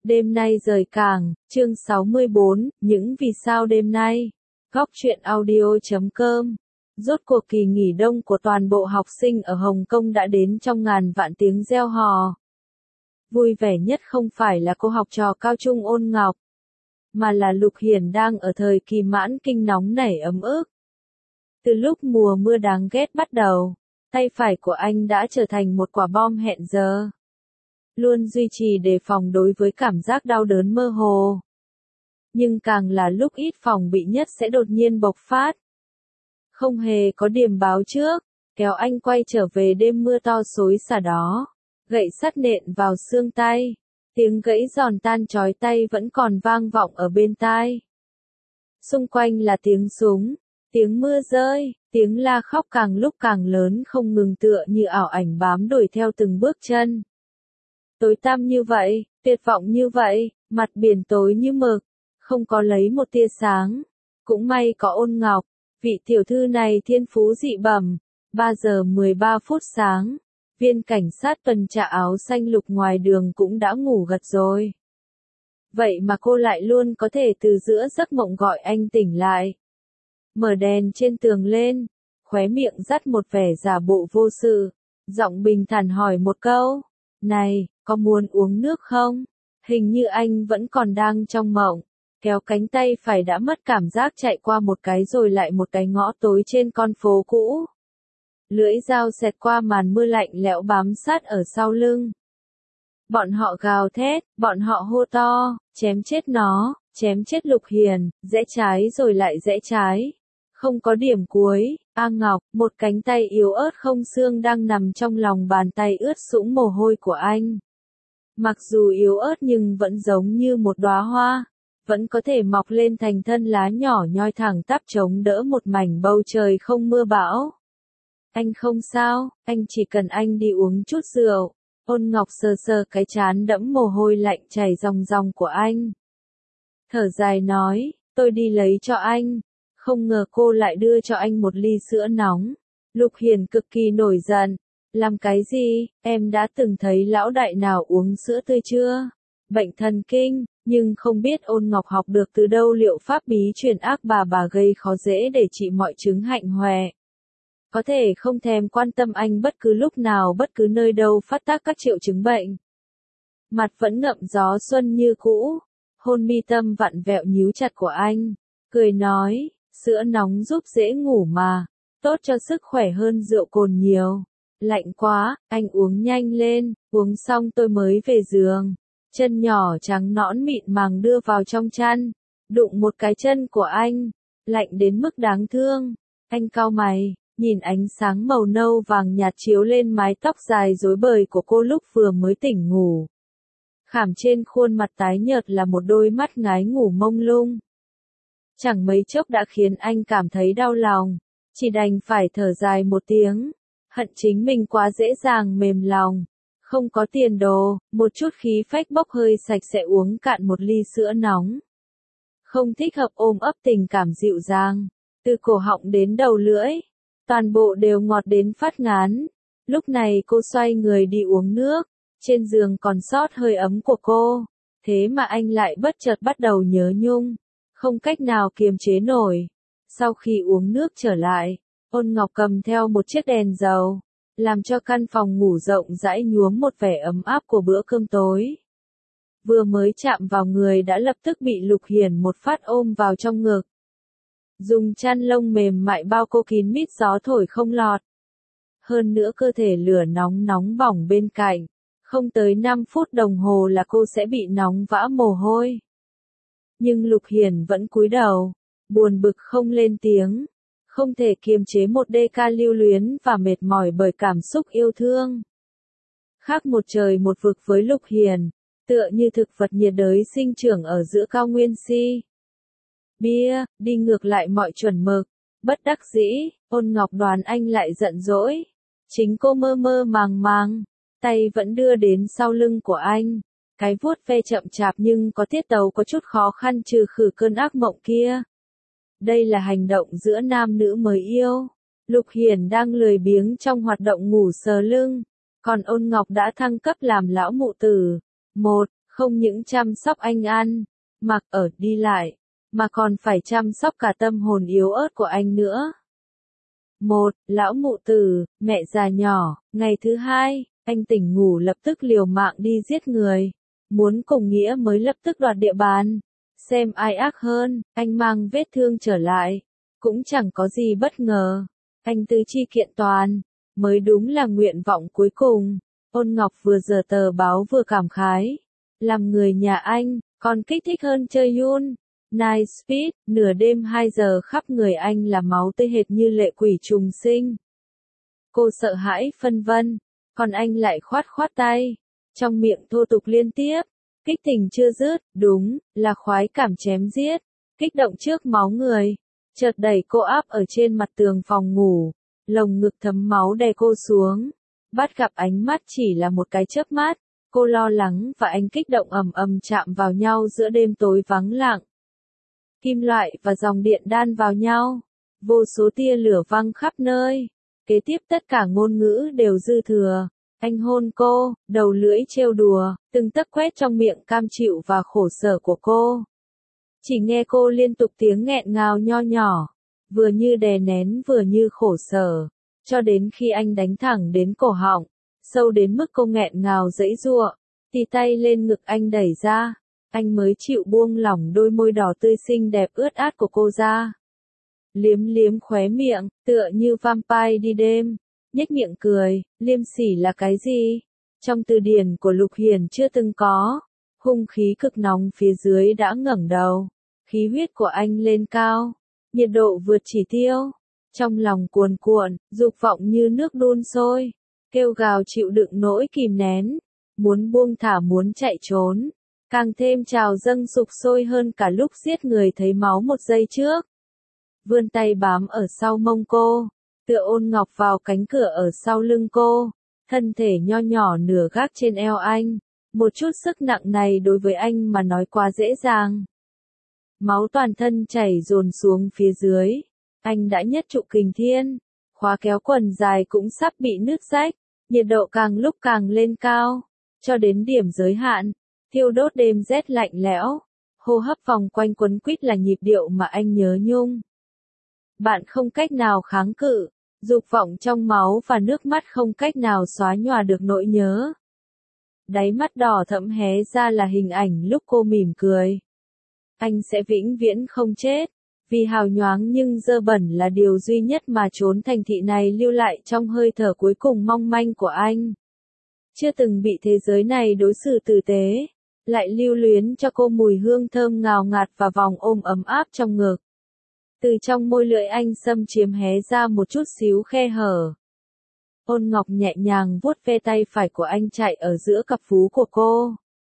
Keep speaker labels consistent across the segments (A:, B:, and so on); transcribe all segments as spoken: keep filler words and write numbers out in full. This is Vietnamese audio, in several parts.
A: Đêm nay rời cảng, chương sáu mươi bốn, những vì sao đêm nay. Góc truyện audio chấm com. Rốt cuộc kỳ nghỉ đông của toàn bộ học sinh ở Hồng Kông đã đến trong ngàn vạn tiếng reo hò. Vui vẻ nhất không phải là cô học trò cao trung Ôn Ngọc, mà là Lục Hiền đang ở thời kỳ mãn kinh nóng nảy ấm ức. Từ lúc mùa mưa đáng ghét bắt đầu, tay phải của anh đã trở thành một quả bom hẹn giờ. Luôn duy trì đề phòng đối với cảm giác đau đớn mơ hồ. Nhưng càng là lúc ít phòng bị nhất sẽ đột nhiên bộc phát. Không hề có điềm báo trước, kéo anh quay trở về đêm mưa to xối xả đó. Gậy sắt nện vào xương tay, tiếng gãy giòn tan chói tay vẫn còn vang vọng ở bên tai. Xung quanh là tiếng súng, tiếng mưa rơi, tiếng la khóc càng lúc càng lớn không ngừng tựa như ảo ảnh bám đuổi theo từng bước chân. Tối tăm như vậy, tuyệt vọng như vậy, mặt biển tối như mực, không có lấy một tia sáng. Cũng may có Ôn Ngọc, vị tiểu thư này thiên phú dị bẩm. ba giờ mười ba phút sáng, viên cảnh sát tuần tra áo xanh lục ngoài đường cũng đã ngủ gật rồi. Vậy mà cô lại luôn có thể từ giữa giấc mộng gọi anh tỉnh lại. Mở đèn trên tường lên, khóe miệng dắt một vẻ giả bộ vô sự, giọng bình thản hỏi một câu. Này, có muốn uống nước không? Hình như anh vẫn còn đang trong mộng. Kéo cánh tay phải đã mất cảm giác chạy qua một cái rồi lại một cái ngõ tối trên con phố cũ. Lưỡi dao xẹt qua màn mưa lạnh lẽo bám sát ở sau lưng. Bọn họ gào thét, bọn họ hô to, chém chết nó, chém chết Lục Hiền, rẽ trái rồi lại rẽ trái. Không có điểm cuối, A Ngọc, một cánh tay yếu ớt không xương đang nằm trong lòng bàn tay ướt sũng mồ hôi của anh. Mặc dù yếu ớt nhưng vẫn giống như một đóa hoa, vẫn có thể mọc lên thành thân lá nhỏ nhoi thẳng tắp chống đỡ một mảnh bầu trời không mưa bão. Anh không sao, anh chỉ cần anh đi uống chút rượu. Ôn Ngọc sờ sờ cái trán đẫm mồ hôi lạnh chảy ròng ròng của anh. Thở dài nói, tôi đi lấy cho anh. Không ngờ cô lại đưa cho anh một ly sữa nóng. Lục Hiền cực kỳ nổi giận. Làm cái gì, em đã từng thấy lão đại nào uống sữa tươi chưa? Bệnh thần kinh, nhưng không biết Ôn Ngọc học được từ đâu liệu pháp bí truyền ác bà bà gây khó dễ để trị mọi chứng hạnh hoè. Có thể không thèm quan tâm anh bất cứ lúc nào bất cứ nơi đâu phát tác các triệu chứng bệnh. Mặt vẫn ngậm gió xuân như cũ, hôn mi tâm vặn vẹo nhíu chặt của anh, cười nói, sữa nóng giúp dễ ngủ mà, tốt cho sức khỏe hơn rượu cồn nhiều. Lạnh quá, anh uống nhanh lên, uống xong tôi mới về giường. Chân nhỏ trắng nõn mịn màng đưa vào trong chăn, đụng một cái chân của anh, lạnh đến mức đáng thương. Anh cau mày, nhìn ánh sáng màu nâu vàng nhạt chiếu lên mái tóc dài rối bời của cô lúc vừa mới tỉnh ngủ. Khảm trên khuôn mặt tái nhợt là một đôi mắt ngái ngủ mông lung. Chẳng mấy chốc đã khiến anh cảm thấy đau lòng, chỉ đành phải thở dài một tiếng, hận chính mình quá dễ dàng mềm lòng. Không có tiền đồ, một chút khí phách bốc hơi sạch sẽ uống cạn một ly sữa nóng. Không thích hợp ôm ấp tình cảm dịu dàng, từ cổ họng đến đầu lưỡi, toàn bộ đều ngọt đến phát ngán. Lúc này cô xoay người đi uống nước, trên giường còn sót hơi ấm của cô, thế mà anh lại bất chợt bắt đầu nhớ nhung, không cách nào kiềm chế nổi. Sau khi uống nước trở lại, Ôn Ngọc cầm theo một chiếc đèn dầu, làm cho căn phòng ngủ rộng rãi nhuốm một vẻ ấm áp của bữa cơm tối. Vừa mới chạm vào người đã lập tức bị Lục Hiền một phát ôm vào trong ngực. Dùng chăn lông mềm mại bao cô kín mít gió thổi không lọt. Hơn nữa cơ thể lửa nóng nóng bỏng bên cạnh, không tới năm phút đồng hồ là cô sẽ bị nóng vã mồ hôi. Nhưng Lục Hiền vẫn cúi đầu, buồn bực không lên tiếng. Không thể kiềm chế một đê ca lưu luyến và mệt mỏi bởi cảm xúc yêu thương. Khác một trời một vực với Lục Hiền, tựa như thực vật nhiệt đới sinh trưởng ở giữa cao nguyên si. Bia, đi ngược lại mọi chuẩn mực, bất đắc dĩ, Ôn Ngọc đoán anh lại giận dỗi. Chính cô mơ mơ màng màng, tay vẫn đưa đến sau lưng của anh. Cái vuốt ve chậm chạp nhưng có tiết tấu có chút khó khăn trừ khử cơn ác mộng kia. Đây là hành động giữa nam nữ mới yêu. Lục Hiền đang lười biếng trong hoạt động ngủ sờ lưng, còn Ôn Ngọc đã thăng cấp làm lão mụ tử. Một, Không những chăm sóc anh ăn, mặc ở, đi lại, mà còn phải chăm sóc cả tâm hồn yếu ớt của anh nữa. Một, lão mụ tử, mẹ già nhỏ, ngày thứ hai, anh tỉnh ngủ lập tức liều mạng đi giết người. Muốn cùng nghĩa mới lập tức đoạt địa bàn. Xem ai ác hơn, anh mang vết thương trở lại. Cũng chẳng có gì bất ngờ. Anh tứ chi kiện toàn, mới đúng là nguyện vọng cuối cùng. Ôn Ngọc vừa giở tờ báo vừa cảm khái. Làm người nhà anh, còn kích thích hơn chơi Yun. Night Speed, nửa đêm hai giờ khắp người anh là máu tươi hệt như lệ quỷ trùng sinh. Cô sợ hãi phân vân, còn anh lại khoát khoát tay, trong miệng thô tục liên tiếp, kích tình chưa dứt, đúng, là khoái cảm chém giết, kích động trước máu người, chợt đẩy cô áp ở trên mặt tường phòng ngủ, lồng ngực thấm máu đè cô xuống, bắt gặp ánh mắt chỉ là một cái chớp mắt, cô lo lắng và anh kích động ầm ầm chạm vào nhau giữa đêm tối vắng lặng. Kim loại và dòng điện đan vào nhau, vô số tia lửa văng khắp nơi. Kế tiếp tất cả ngôn ngữ đều dư thừa. Anh hôn cô, đầu lưỡi trêu đùa, từng tấc quét trong miệng cam chịu và khổ sở của cô. Chỉ nghe cô liên tục tiếng nghẹn ngào nho nhỏ, vừa như đè nén vừa như khổ sở, cho đến khi anh đánh thẳng đến cổ họng, sâu đến mức cô nghẹn ngào giãy giụa, tì tay lên ngực anh đẩy ra. Anh mới chịu buông lỏng đôi môi đỏ tươi xinh đẹp ướt át của cô ra. Liếm liếm khóe miệng, tựa như vampire đi đêm, nhếch miệng cười, liêm sỉ là cái gì? Trong từ điển của Lục Hiền chưa từng có. Hung khí cực nóng phía dưới đã ngẩng đầu, khí huyết của anh lên cao, nhiệt độ vượt chỉ tiêu. Trong lòng cuồn cuộn, dục vọng như nước đun sôi, kêu gào chịu đựng nỗi kìm nén, muốn buông thả muốn chạy trốn. Càng thêm trào dâng sục sôi hơn cả lúc giết người thấy máu một giây trước. Vươn tay bám ở sau mông cô, tựa Ôn Ngọc vào cánh cửa ở sau lưng cô, thân thể nho nhỏ nửa gác trên eo anh, một chút sức nặng này đối với anh mà nói quá dễ dàng. Máu toàn thân chảy dồn xuống phía dưới, anh đã nhất trụ kình thiên, khóa kéo quần dài cũng sắp bị nứt rách, nhiệt độ càng lúc càng lên cao, cho đến điểm giới hạn. Thiêu đốt đêm rét lạnh lẽo, hô hấp vòng quanh quấn quýt là nhịp điệu mà anh nhớ nhung. Bạn không cách nào kháng cự, dục vọng trong máu và nước mắt không cách nào xóa nhòa được nỗi nhớ. Đáy mắt đỏ thẫm hé ra là hình ảnh lúc cô mỉm cười. Anh sẽ vĩnh viễn không chết, vì hào nhoáng nhưng dơ bẩn là điều duy nhất mà chốn thành thị này lưu lại trong hơi thở cuối cùng mong manh của anh. Chưa từng bị thế giới này đối xử tử tế, lại lưu luyến cho cô mùi hương thơm ngào ngạt và vòng ôm ấm áp trong ngực. Từ trong môi lưỡi anh xâm chiếm hé ra một chút xíu khe hở. Ôn Ngọc nhẹ nhàng vuốt ve tay phải của anh chạy ở giữa cặp vú của cô.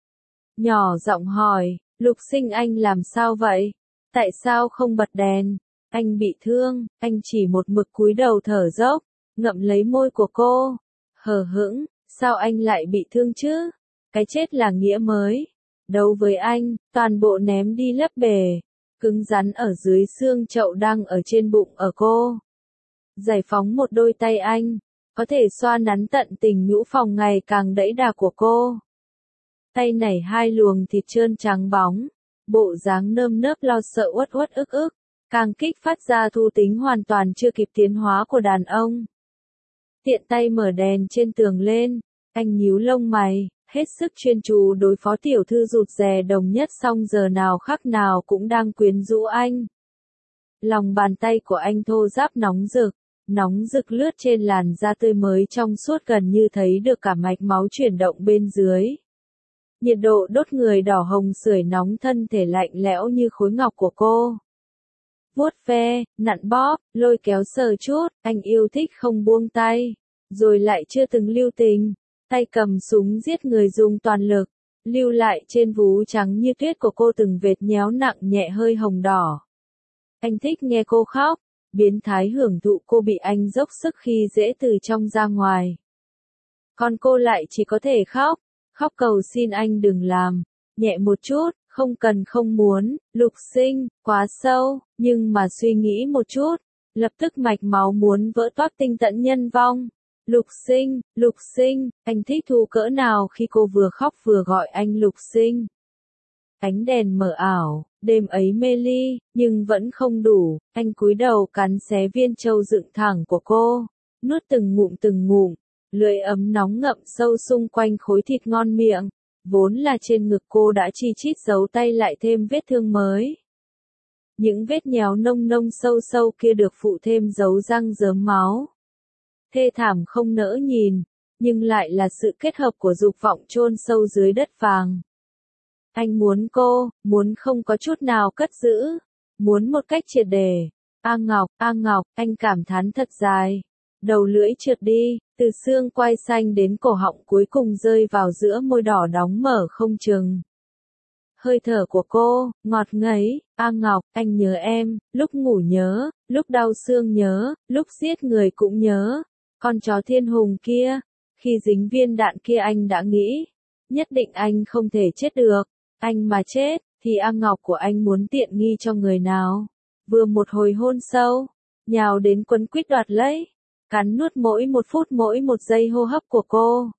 A: Nhỏ giọng hỏi, Lục Sinh anh làm sao vậy? Tại sao không bật đèn? Anh bị thương, anh chỉ một mực cúi đầu thở dốc, ngậm lấy môi của cô. Hờ hững, sao anh lại bị thương chứ? Cái chết là nghĩa mới. Đấu với anh, toàn bộ ném đi lấp bể. Cứng rắn ở dưới xương chậu đang ở trên bụng ở cô. Giải phóng một đôi tay anh, có thể xoa nắn tận tình nhũ phòng ngày càng đẫy đà của cô. Tay nảy hai luồng thịt trơn trắng bóng, bộ dáng nơm nớp lo sợ uất uất ức ức, càng kích phát ra thu tính hoàn toàn chưa kịp tiến hóa của đàn ông. Tiện tay mở đèn trên tường lên, anh nhíu lông mày, hết sức chuyên chú đối phó tiểu thư rụt rè đồng nhất song giờ nào khắc nào cũng đang quyến rũ anh. Lòng bàn tay của anh thô ráp nóng rực, nóng rực lướt trên làn da tươi mới trong suốt gần như thấy được cả mạch máu chuyển động bên dưới. Nhiệt độ đốt người đỏ hồng sưởi nóng thân thể lạnh lẽo như khối ngọc của cô. Vuốt ve, nặn bóp, lôi kéo sờ chút, anh yêu thích không buông tay, rồi lại chưa từng lưu tình. Tay cầm súng giết người dùng toàn lực, lưu lại trên vú trắng như tuyết của cô từng vệt nhéo nặng nhẹ hơi hồng đỏ. Anh thích nghe cô khóc, biến thái hưởng thụ cô bị anh dốc sức khi dễ từ trong ra ngoài. Còn cô lại chỉ có thể khóc, khóc cầu xin anh đừng làm, nhẹ một chút, không cần không muốn, Lục Sinh, quá sâu, nhưng mà suy nghĩ một chút, lập tức mạch máu muốn vỡ toác tinh tận nhân vong. Lục Sinh, Lục Sinh, anh thích thú cỡ nào khi cô vừa khóc vừa gọi anh Lục Sinh. Ánh đèn mờ ảo, đêm ấy mê ly, nhưng vẫn không đủ, anh cúi đầu cắn xé viên trâu dựng thẳng của cô, nuốt từng ngụm từng ngụm, lưỡi ấm nóng ngậm sâu xung quanh khối thịt ngon miệng, vốn là trên ngực cô đã chi chít giấu tay lại thêm vết thương mới. Những vết nhéo nông nông sâu sâu kia được phụ thêm dấu răng rớm máu. Thê thảm không nỡ nhìn, nhưng lại là sự kết hợp của dục vọng chôn sâu dưới đất vàng. Anh muốn cô, muốn không có chút nào cất giữ, muốn một cách triệt để. A Ngọc, A Ngọc, anh cảm thán thật dài. Đầu lưỡi trượt đi, từ xương quai xanh đến cổ họng cuối cùng rơi vào giữa môi đỏ đóng mở không chừng. Hơi thở của cô, ngọt ngấy, A Ngọc, anh nhớ em, lúc ngủ nhớ, lúc đau xương nhớ, lúc giết người cũng nhớ. Con chó thiên hùng kia, khi dính viên đạn kia anh đã nghĩ, nhất định anh không thể chết được. Anh mà chết, thì A Ngọc của anh muốn tiện nghi cho người nào? Vừa một hồi hôn sâu, nhào đến quấn quýt đoạt lấy, cắn nuốt mỗi một phút mỗi một giây hô hấp của cô.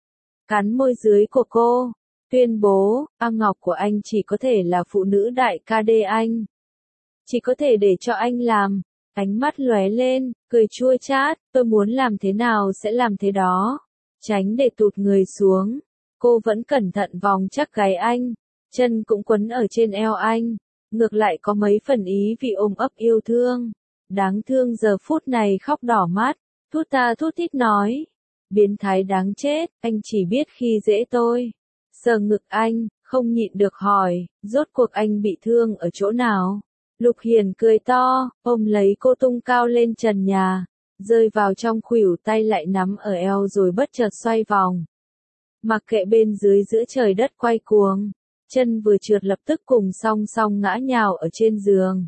A: Cắn môi dưới của cô, tuyên bố, A Ngọc của anh chỉ có thể là phụ nữ đại ca đê anh. Chỉ có thể để cho anh làm. Ánh mắt lóe lên, cười chua chát, tôi muốn làm thế nào sẽ làm thế đó. Tránh để tụt người xuống. Cô vẫn cẩn thận vòng chắc gáy anh. Chân cũng quấn ở trên eo anh. Ngược lại có mấy phần ý vì ôm ấp yêu thương. Đáng thương giờ phút này khóc đỏ mắt. Thút ta thút thít nói. Biến thái đáng chết, anh chỉ biết khi dễ tôi. Sờ ngực anh, không nhịn được hỏi, rốt cuộc anh bị thương ở chỗ nào? Lục Hiền cười to, ôm lấy cô tung cao lên trần nhà, rơi vào trong khuỷu tay lại nắm ở eo rồi bất chợt xoay vòng. Mặc kệ bên dưới giữa trời đất quay cuồng, chân vừa trượt lập tức cùng song song ngã nhào ở trên giường.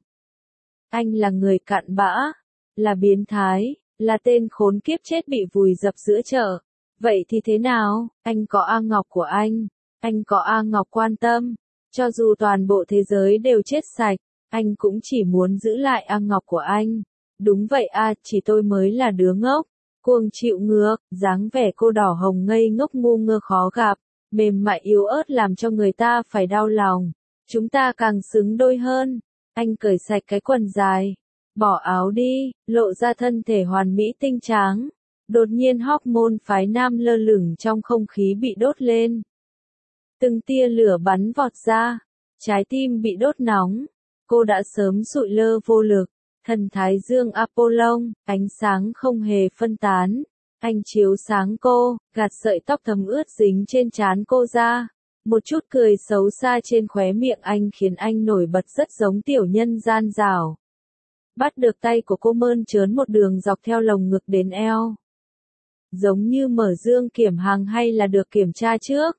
A: Anh là người cặn bã, là biến thái, là tên khốn kiếp chết bị vùi dập giữa chợ. Vậy thì thế nào, anh có A Ngọc của anh, anh có A Ngọc quan tâm, cho dù toàn bộ thế giới đều chết sạch. Anh cũng chỉ muốn giữ lại A Ngọc của anh. Đúng vậy a, chỉ tôi mới là đứa ngốc. Cuồng chịu ngược, dáng vẻ cô đỏ hồng ngây ngốc ngu ngơ khó gặp, mềm mại yếu ớt làm cho người ta phải đau lòng. Chúng ta càng xứng đôi hơn. Anh cởi sạch cái quần dài, bỏ áo đi, lộ ra thân thể hoàn mỹ tinh tráng. Đột nhiên hormone phái nam lơ lửng trong không khí bị đốt lên. Từng tia lửa bắn vọt ra, trái tim bị đốt nóng. Cô đã sớm sụi lơ vô lực, thần thái dương Apollon, ánh sáng không hề phân tán. Anh chiếu sáng cô, gạt sợi tóc thấm ướt dính trên trán cô ra. Một chút cười xấu xa trên khóe miệng anh khiến anh nổi bật rất giống tiểu nhân gian dảo. Bắt được tay của cô mơn trớn một đường dọc theo lồng ngực đến eo. Giống như mở dương kiểm hàng hay là được kiểm tra trước.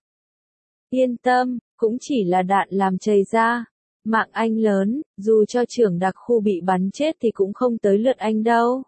A: Yên tâm, cũng chỉ là đạn làm chảy ra. Mạng anh lớn, dù cho trưởng đặc khu bị bắn chết thì cũng không tới lượt anh đâu.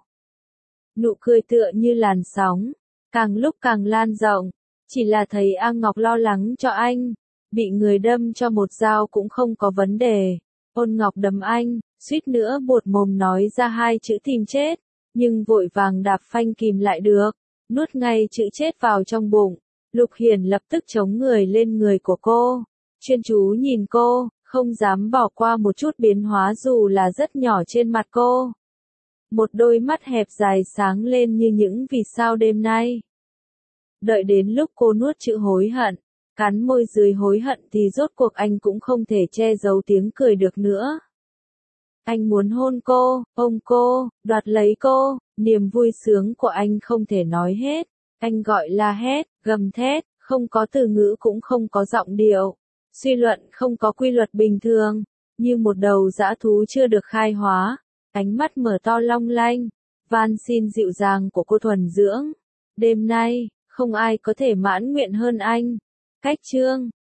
A: Nụ cười tựa như làn sóng, càng lúc càng lan rộng, chỉ là thấy A Ngọc lo lắng cho anh, bị người đâm cho một dao cũng không có vấn đề. Ôn Ngọc đấm anh, suýt nữa buột mồm nói ra hai chữ tìm chết, nhưng vội vàng đạp phanh kìm lại được, nuốt ngay chữ chết vào trong bụng. Lục Hiền lập tức chống người lên người của cô, chuyên chú nhìn cô. Không dám bỏ qua một chút biến hóa dù là rất nhỏ trên mặt cô. Một đôi mắt hẹp dài sáng lên như những vì sao đêm nay. Đợi đến lúc cô nuốt chữ hối hận, cắn môi dưới hối hận thì rốt cuộc anh cũng không thể che giấu tiếng cười được nữa. Anh muốn hôn cô, ôm cô, đoạt lấy cô, niềm vui sướng của anh không thể nói hết. Anh gọi la hét, gầm thét, không có từ ngữ cũng không có giọng điệu. Suy luận không có quy luật bình thường, như một đầu dã thú chưa được khai hóa, ánh mắt mở to long lanh, van xin dịu dàng của cô thuần dưỡng. Đêm nay, không ai có thể mãn nguyện hơn anh. Cách chương